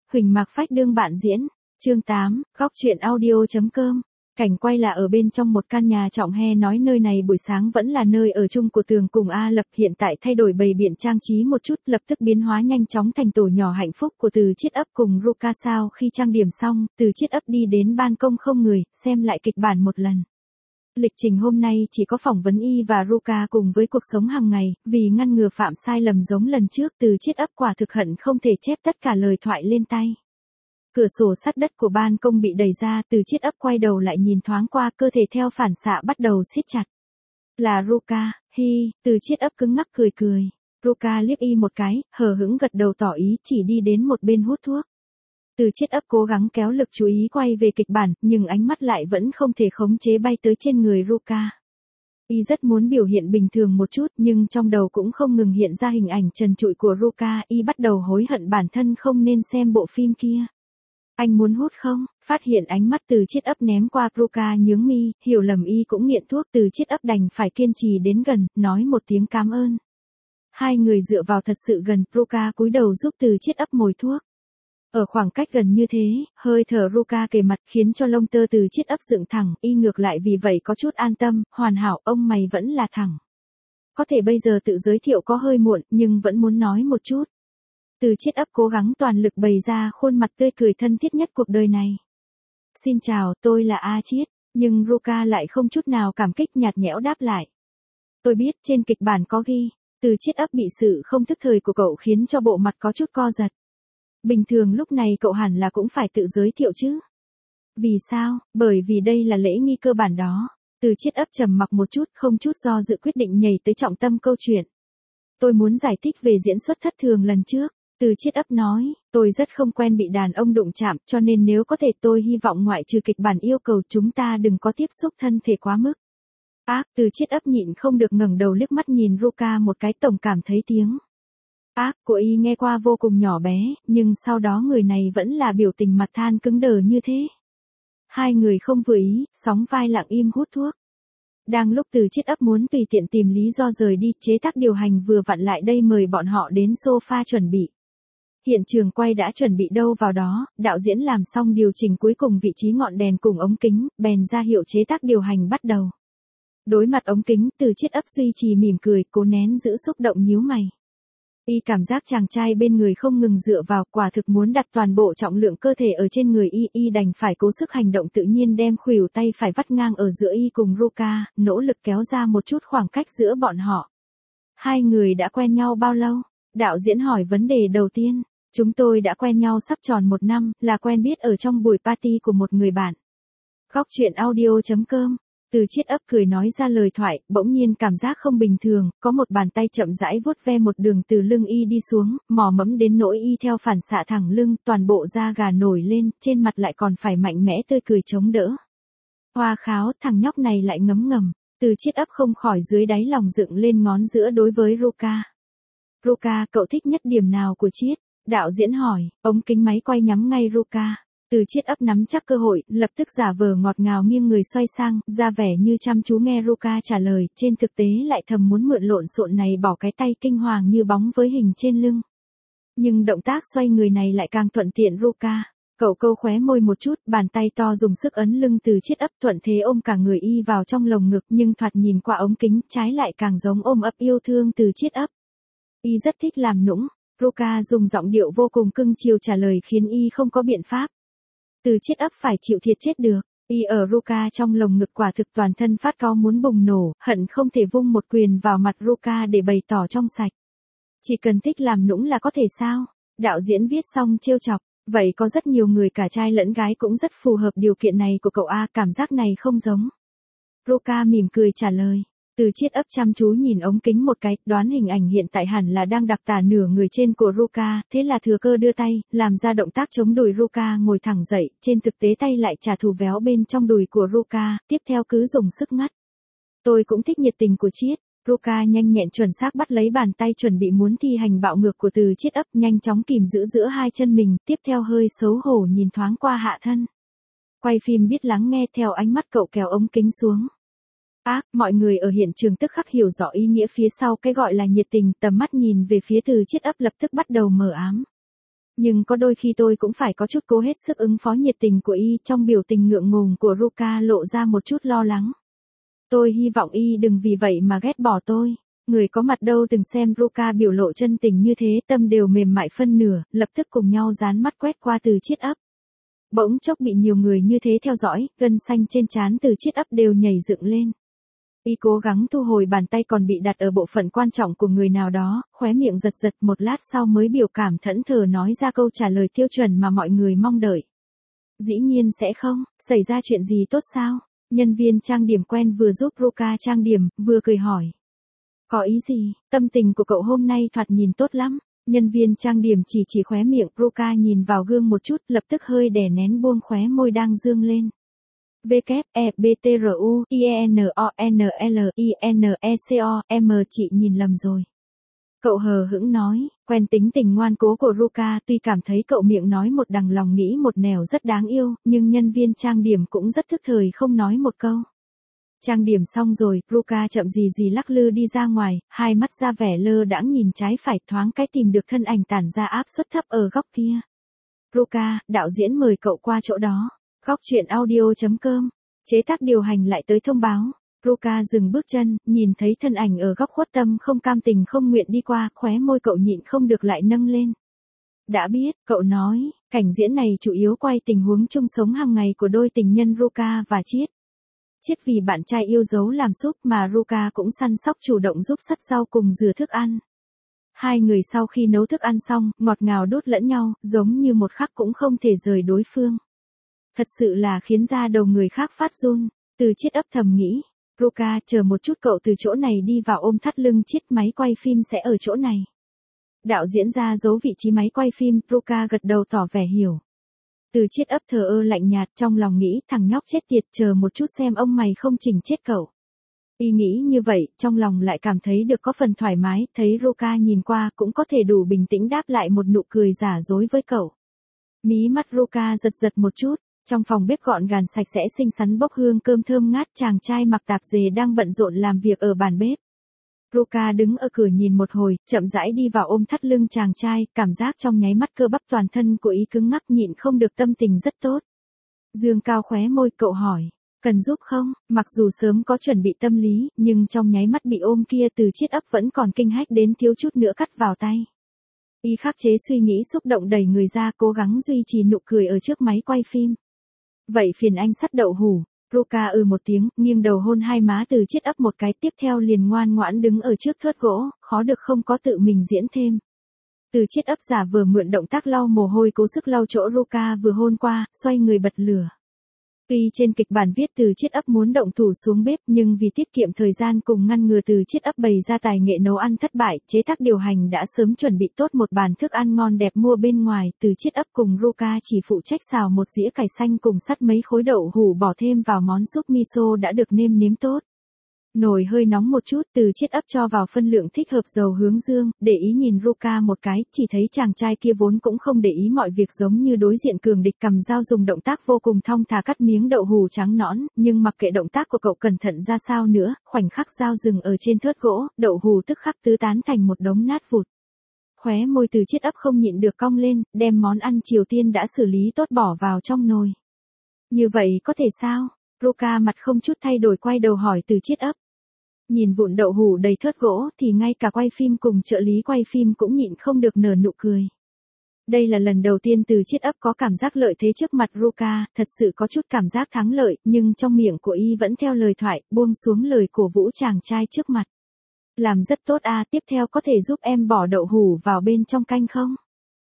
Huỳnh Mạc Phách đương bạn diễn. Chương 8, góc truyện audio.com. Cảnh quay là ở bên trong một căn nhà trọ he nói nơi này buổi sáng vẫn là nơi ở chung của Tường cùng A Lập, hiện tại thay đổi bày biện trang trí một chút, lập tức biến hóa nhanh chóng thành tổ nhỏ hạnh phúc của Từ Chiết Ấp cùng Ruka. Sau khi trang điểm xong, Từ Chiết Ấp đi đến ban công không người, xem lại kịch bản một lần. Lịch trình hôm nay chỉ có phỏng vấn Y và Ruka cùng với cuộc sống hàng ngày, vì ngăn ngừa phạm sai lầm giống lần trước, Từ Chiết Ấp quả thực hận không thể chép tất cả lời thoại lên tay. Cửa sổ sắt đất của ban công bị đẩy ra, Từ Chiết Ấp quay đầu lại nhìn thoáng qua, cơ thể theo phản xạ bắt đầu siết chặt. Là Ruka, hi, Từ Chiết Ấp cứng ngắc cười cười. Ruka liếc Y một cái, hờ hững gật đầu tỏ ý, chỉ đi đến một bên hút thuốc. Từ Chiết Ấp cố gắng kéo lực chú ý quay về kịch bản, nhưng ánh mắt lại vẫn không thể khống chế bay tới trên người Ruka. Y rất muốn biểu hiện bình thường một chút, nhưng trong đầu cũng không ngừng hiện ra hình ảnh trần trụi của Ruka. Y bắt đầu hối hận bản thân không nên xem bộ phim kia. Anh muốn hút không? Phát hiện ánh mắt Từ Chiết Ấp ném qua, Ruka nhướng mi, hiểu lầm Y cũng nghiện thuốc. Từ Chiết Ấp đành phải kiên trì đến gần, nói một tiếng cảm ơn. Hai người dựa vào thật sự gần, Ruka cúi đầu giúp Từ Chiết Ấp mồi thuốc. Ở khoảng cách gần như thế, hơi thở Ruka kề mặt khiến cho lông tơ Từ Chiết Ấp dựng thẳng, Y ngược lại vì vậy có chút an tâm. Hoàn hảo, ông mày vẫn là thẳng. Có thể bây giờ tự giới thiệu có hơi muộn, nhưng vẫn muốn nói một chút. Từ Chiết Ấp cố gắng toàn lực bày ra khuôn mặt tươi cười thân thiết nhất cuộc đời này. Xin chào, tôi là A Chiết. Nhưng Ruka lại không chút nào cảm kích, nhạt nhẽo đáp lại. Tôi biết, trên kịch bản có ghi. Từ Chiết Ấp bị sự không thức thời của cậu khiến cho bộ mặt có chút co giật. Bình thường lúc này cậu hẳn là cũng phải tự giới thiệu chứ. Vì sao? Bởi vì đây là lễ nghi cơ bản đó. Từ Chiết Ấp trầm mặc một chút, không chút do dự quyết định nhảy tới trọng tâm câu chuyện. Tôi muốn giải thích về diễn xuất thất thường lần trước. Từ Chiết Ấp nói, tôi rất không quen bị đàn ông đụng chạm, cho nên nếu có thể tôi hy vọng ngoại trừ kịch bản yêu cầu chúng ta đừng có tiếp xúc thân thể quá mức. Từ Chiết Ấp nhịn không được ngẩng đầu liếc mắt nhìn Ruka một cái, tổng cảm thấy tiếng của Y nghe qua vô cùng nhỏ bé, nhưng sau đó người này vẫn là biểu tình mặt than cứng đờ như thế. Hai người không vừa ý, sóng vai lặng im hút thuốc. Đang lúc Từ Chiết Ấp muốn tùy tiện tìm lý do rời đi, chế tác điều hành vừa vặn lại đây mời bọn họ đến sofa chuẩn bị. Hiện trường quay đã chuẩn bị đâu vào đó, đạo diễn làm xong điều chỉnh cuối cùng vị trí ngọn đèn cùng ống kính, bèn ra hiệu chế tác điều hành bắt đầu. Đối mặt ống kính, Từ Chiết Ấp duy trì mỉm cười, cố nén giữ xúc động nhíu mày. Y cảm giác chàng trai bên người không ngừng dựa vào, quả thực muốn đặt toàn bộ trọng lượng cơ thể ở trên người Y đành phải cố sức hành động tự nhiên, đem khuỷu tay phải vắt ngang ở giữa Y cùng Ruka, nỗ lực kéo ra một chút khoảng cách giữa bọn họ. Hai người đã quen nhau bao lâu? Đạo diễn hỏi vấn đề đầu tiên. Chúng tôi đã quen nhau sắp tròn 1 năm, là quen biết ở trong buổi party của một người bạn. Góc truyện audio.com. Từ Chiết Ấp cười nói ra lời thoại, bỗng nhiên cảm giác không bình thường, có một bàn tay chậm rãi vuốt ve một đường từ lưng Y đi xuống, mò mẫm đến nỗi Y theo phản xạ thẳng lưng, toàn bộ da gà nổi lên, trên mặt lại còn phải mạnh mẽ tươi cười chống đỡ. Hoa kháo, thằng nhóc này lại ngấm ngầm. Từ Chiết Ấp không khỏi dưới đáy lòng dựng lên ngón giữa đối với Ruka. Ruka, cậu thích nhất điểm nào của Chiết? Đạo diễn hỏi, ống kính máy quay nhắm ngay Ruka. Từ Chiết Ấp nắm chắc cơ hội, lập tức giả vờ ngọt ngào nghiêng người xoay sang, ra vẻ như chăm chú nghe Ruka trả lời, trên thực tế lại thầm muốn mượn lộn xộn này bỏ cái tay kinh hoàng như bóng với hình trên lưng. Nhưng động tác xoay người này lại càng thuận tiện Ruka. Cậu câu khóe môi một chút, bàn tay to dùng sức ấn lưng Từ Chiết Ấp, thuận thế ôm cả người Y vào trong lồng ngực, nhưng thoạt nhìn qua ống kính, trái lại càng giống ôm ấp yêu thương Từ Chiết Ấp. Y rất thích làm nũng. Ruka dùng giọng điệu vô cùng cưng chiều trả lời khiến Y không có biện pháp. Từ Chiết Ấp phải chịu thiệt chết được. Y ở Ruka trong lồng ngực quả thực toàn thân phát cao muốn bùng nổ, hận không thể vung một quyền vào mặt Ruka để bày tỏ trong sạch. Chỉ cần thích làm nũng là có thể sao? Đạo diễn viết xong trêu chọc. Vậy có rất nhiều người cả trai lẫn gái cũng rất phù hợp điều kiện này của cậu A, cảm giác này không giống. Ruka mỉm cười trả lời. Từ Chiết Ấp chăm chú nhìn ống kính một cái, đoán hình ảnh hiện tại hẳn là đang đặc tả nửa người trên của Ruka, thế là thừa cơ đưa tay, làm ra động tác chống đùi Ruka ngồi thẳng dậy, trên thực tế tay lại trả thù véo bên trong đùi của Ruka, tiếp theo cứ dùng sức ngắt. Tôi cũng thích nhiệt tình của Chiết. Ruka nhanh nhẹn chuẩn xác bắt lấy bàn tay chuẩn bị muốn thi hành bạo ngược của Từ Chiết Ấp, nhanh chóng kìm giữ giữa hai chân mình, tiếp theo hơi xấu hổ nhìn thoáng qua hạ thân. Quay phim biết lắng nghe, theo ánh mắt cậu kéo ống kính xuống. Mọi người ở hiện trường tức khắc hiểu rõ ý nghĩa phía sau cái gọi là nhiệt tình, tầm mắt nhìn về phía Từ Chiết Ấp lập tức bắt đầu mờ ám. Nhưng có đôi khi tôi cũng phải có chút cố hết sức ứng phó nhiệt tình của y. Trong biểu tình ngượng ngùng của Ruka lộ ra một chút lo lắng. Tôi hy vọng y đừng vì vậy mà ghét bỏ tôi. Người có mặt đâu từng xem Ruka biểu lộ chân tình như thế, tâm đều mềm mại phân nửa, lập tức cùng nhau dán mắt quét qua Từ Chiết Ấp. Bỗng chốc bị nhiều người như thế theo dõi, gân xanh trên trán Từ Chiết Ấp đều nhảy dựng lên. Y cố gắng thu hồi bàn tay còn bị đặt ở bộ phận quan trọng của người nào đó, khóe miệng giật giật, một lát sau mới biểu cảm thẫn thờ nói ra câu trả lời tiêu chuẩn mà mọi người mong đợi. Dĩ nhiên sẽ không, xảy ra chuyện gì tốt sao? Nhân viên trang điểm quen vừa giúp Ruka trang điểm, vừa cười hỏi. Có ý gì, tâm tình của cậu hôm nay thoạt nhìn tốt lắm. Nhân viên trang điểm chỉ khóe miệng, Ruka nhìn vào gương một chút, lập tức hơi đè nén buông khóe môi đang dương lên. WEBTRUINONLINECO chị nhìn lầm rồi. Cậu hờ hững nói, quen tính tình ngoan cố của Ruka, tuy cảm thấy cậu miệng nói một đằng lòng nghĩ một nẻo rất đáng yêu, nhưng nhân viên trang điểm cũng rất thức thời không nói một câu. Trang điểm xong rồi, Ruka chậm gì lắc lư đi ra ngoài, hai mắt ra vẻ lơ đãng nhìn trái phải, thoáng cái tìm được thân ảnh tản ra áp suất thấp ở góc kia. Ruka, đạo diễn mời cậu qua chỗ đó. Góc truyện audio.com. Chế tác điều hành lại tới thông báo. Ruka dừng bước chân, nhìn thấy thân ảnh ở góc khuất tâm không cam tình không nguyện đi qua, khóe môi cậu nhịn không được lại nâng lên. Đã biết, cậu nói, cảnh diễn này chủ yếu quay tình huống chung sống hàng ngày của đôi tình nhân Ruka và Chiết. Chiết vì bạn trai yêu dấu làm súp mà Ruka cũng săn sóc chủ động giúp sắt rau cùng rửa thức ăn. Hai người sau khi nấu thức ăn xong, ngọt ngào đút lẫn nhau, giống như một khắc cũng không thể rời đối phương. Thật sự là khiến da đầu người khác phát run. Từ Chiết Ấp thầm nghĩ, Ruka chờ một chút, cậu từ chỗ này đi vào ôm thắt lưng Chiết, máy quay phim sẽ ở chỗ này. Đạo diễn ra giấu vị trí máy quay phim, Ruka gật đầu tỏ vẻ hiểu. Từ Chiết Ấp thờ ơ lạnh nhạt, trong lòng nghĩ thằng nhóc chết tiệt, chờ một chút xem ông mày không chỉnh chết cậu. Y nghĩ như vậy, trong lòng lại cảm thấy được có phần thoải mái, thấy Ruka nhìn qua cũng có thể đủ bình tĩnh đáp lại một nụ cười giả dối với cậu. Mí mắt Ruka giật một chút, trong phòng bếp gọn gàng sạch sẽ xinh xắn bốc hương cơm thơm ngát, chàng trai mặc tạp dề đang bận rộn làm việc ở bàn bếp. Ruka đứng ở cửa nhìn một hồi, chậm rãi đi vào ôm thắt lưng chàng trai, cảm giác trong nháy mắt cơ bắp toàn thân của ý cứng ngắc, nhịn không được tâm tình rất tốt. Dương cao khóe môi, cậu hỏi, cần giúp không? Mặc dù sớm có chuẩn bị tâm lý, nhưng trong nháy mắt bị ôm kia Từ Chiết Ấp vẫn còn kinh hách đến thiếu chút nữa cắt vào tay. Y khắc chế suy nghĩ xúc động đẩy người ra, cố gắng duy trì nụ cười ở trước máy quay phim. Vậy phiền anh sắt đậu hủ. Ruka một tiếng, nghiêng đầu hôn hai má Từ Chiết Ấp một cái, tiếp theo liền ngoan ngoãn đứng ở trước thớt gỗ, khó được không có tự mình diễn thêm. Từ Chiết Ấp giả vờ mượn động tác lau mồ hôi cố sức lau chỗ Ruka vừa hôn qua, xoay người bật lửa. Tuy trên kịch bản viết Từ Chiết Ấp muốn động thủ xuống bếp, nhưng vì tiết kiệm thời gian cùng ngăn ngừa Từ Chiết Ấp bày ra tài nghệ nấu ăn thất bại, chế tác điều hành đã sớm chuẩn bị tốt một bàn thức ăn ngon đẹp mua bên ngoài. Từ Chiết Ấp cùng Ruka chỉ phụ trách xào một dĩa cải xanh cùng sắt mấy khối đậu hủ bỏ thêm vào món súp miso đã được nêm tốt. Nồi hơi nóng một chút, Từ Chiết Ấp cho vào phân lượng thích hợp dầu hướng dương, để ý nhìn Ruka một cái, chỉ thấy chàng trai kia vốn cũng không để ý mọi việc, giống như đối diện cường địch, cầm dao dùng động tác vô cùng thong thả cắt miếng đậu hủ trắng nõn, nhưng mặc kệ động tác của cậu cẩn thận ra sao nữa, khoảnh khắc dao dừng ở trên thớt gỗ, đậu hủ tức khắc tứ tán thành một đống nát vụt. Khóe môi Từ Chiết Ấp không nhịn được cong lên, đem món ăn Triều Tiên đã xử lý tốt bỏ vào trong nồi. Như vậy có thể sao? Ruka mặt không chút thay đổi quay đầu hỏi Từ Chiết Ấp. Nhìn vụn đậu hủ đầy thớt gỗ thì ngay cả quay phim cùng trợ lý quay phim cũng nhịn không được nở nụ cười. Đây là lần đầu tiên Từ Chiết Ấp có cảm giác lợi thế trước mặt Ruka, thật sự có chút cảm giác thắng lợi, nhưng trong miệng của y vẫn theo lời thoại, buông xuống lời cổ vũ chàng trai trước mặt. Làm rất tốt à, tiếp theo có thể giúp em bỏ đậu hủ vào bên trong canh không?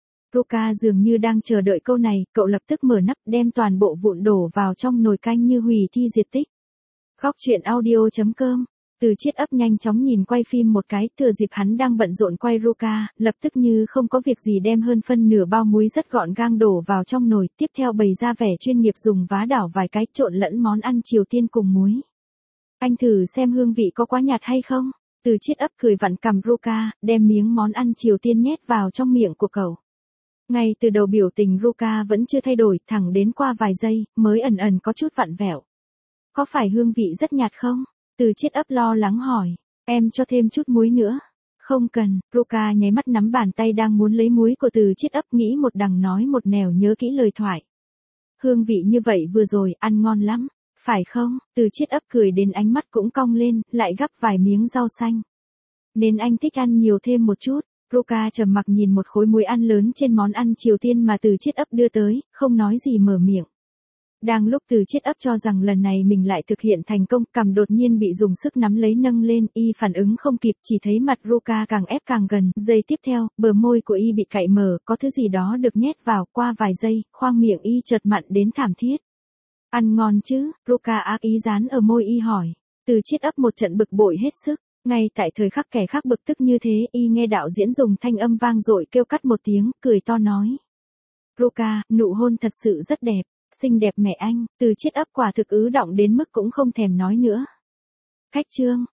Ruka dường như đang chờ đợi câu này, cậu lập tức mở nắp đem toàn bộ vụn đổ vào trong nồi canh như hủy thi diệt tích. Góc truyện audio.com. Từ Chiết Ấp nhanh chóng nhìn quay phim một cái, thừa dịp hắn đang bận rộn quay Ruka, lập tức như không có việc gì đem hơn phân nửa bao muối rất gọn gàng đổ vào trong nồi, tiếp theo bày ra vẻ chuyên nghiệp dùng vá đảo vài cái trộn lẫn món ăn Triều Tiên cùng muối. Anh thử xem hương vị có quá nhạt hay không? Từ Chiết Ấp cười vặn cằm Ruka, đem miếng món ăn Triều Tiên nhét vào trong miệng của cậu. Ngay từ đầu biểu tình Ruka vẫn chưa thay đổi, thẳng đến qua vài giây, mới ẩn có chút vặn vẹo. Có phải hương vị rất nhạt không? Từ Chiết Ấp lo lắng hỏi, em cho thêm chút muối nữa. Không cần, Ruka nháy mắt nắm bàn tay đang muốn lấy múi của Từ Chiết ấp, nghĩ một đằng nói một nẻo, nhớ kỹ lời thoại. Hương vị như vậy vừa rồi, ăn ngon lắm, phải không? Từ Chiết ấp cười đến ánh mắt cũng cong lên, lại gắp vài miếng rau xanh. Nên anh thích ăn nhiều thêm một chút. Ruka trầm mặc nhìn một khối muối ăn lớn trên món ăn Triều Tiên mà Từ Chiết ấp đưa tới, không nói gì mở miệng. Đang lúc Từ Chiết ấp cho rằng lần này mình lại thực hiện thành công, cằm đột nhiên bị dùng sức nắm lấy nâng lên, y phản ứng không kịp, chỉ thấy mặt Ruka càng ép càng gần, giây tiếp theo, bờ môi của y bị cạy mở, có thứ gì đó được nhét vào, qua vài giây, khoang miệng y chợt mặn đến thảm thiết. Ăn ngon chứ? Ruka ác ý dán ở môi y hỏi. Từ Chiết ấp một trận bực bội hết sức. Ngay tại thời khắc kẻ khác bực tức như thế, y nghe đạo diễn dùng thanh âm vang dội kêu cắt một tiếng, cười to nói. Ruka, nụ hôn thật sự rất đẹp, xinh đẹp mẹ anh. Từ Chiết ấp quả thực ứ động đến mức cũng không thèm nói nữa. Khách trương,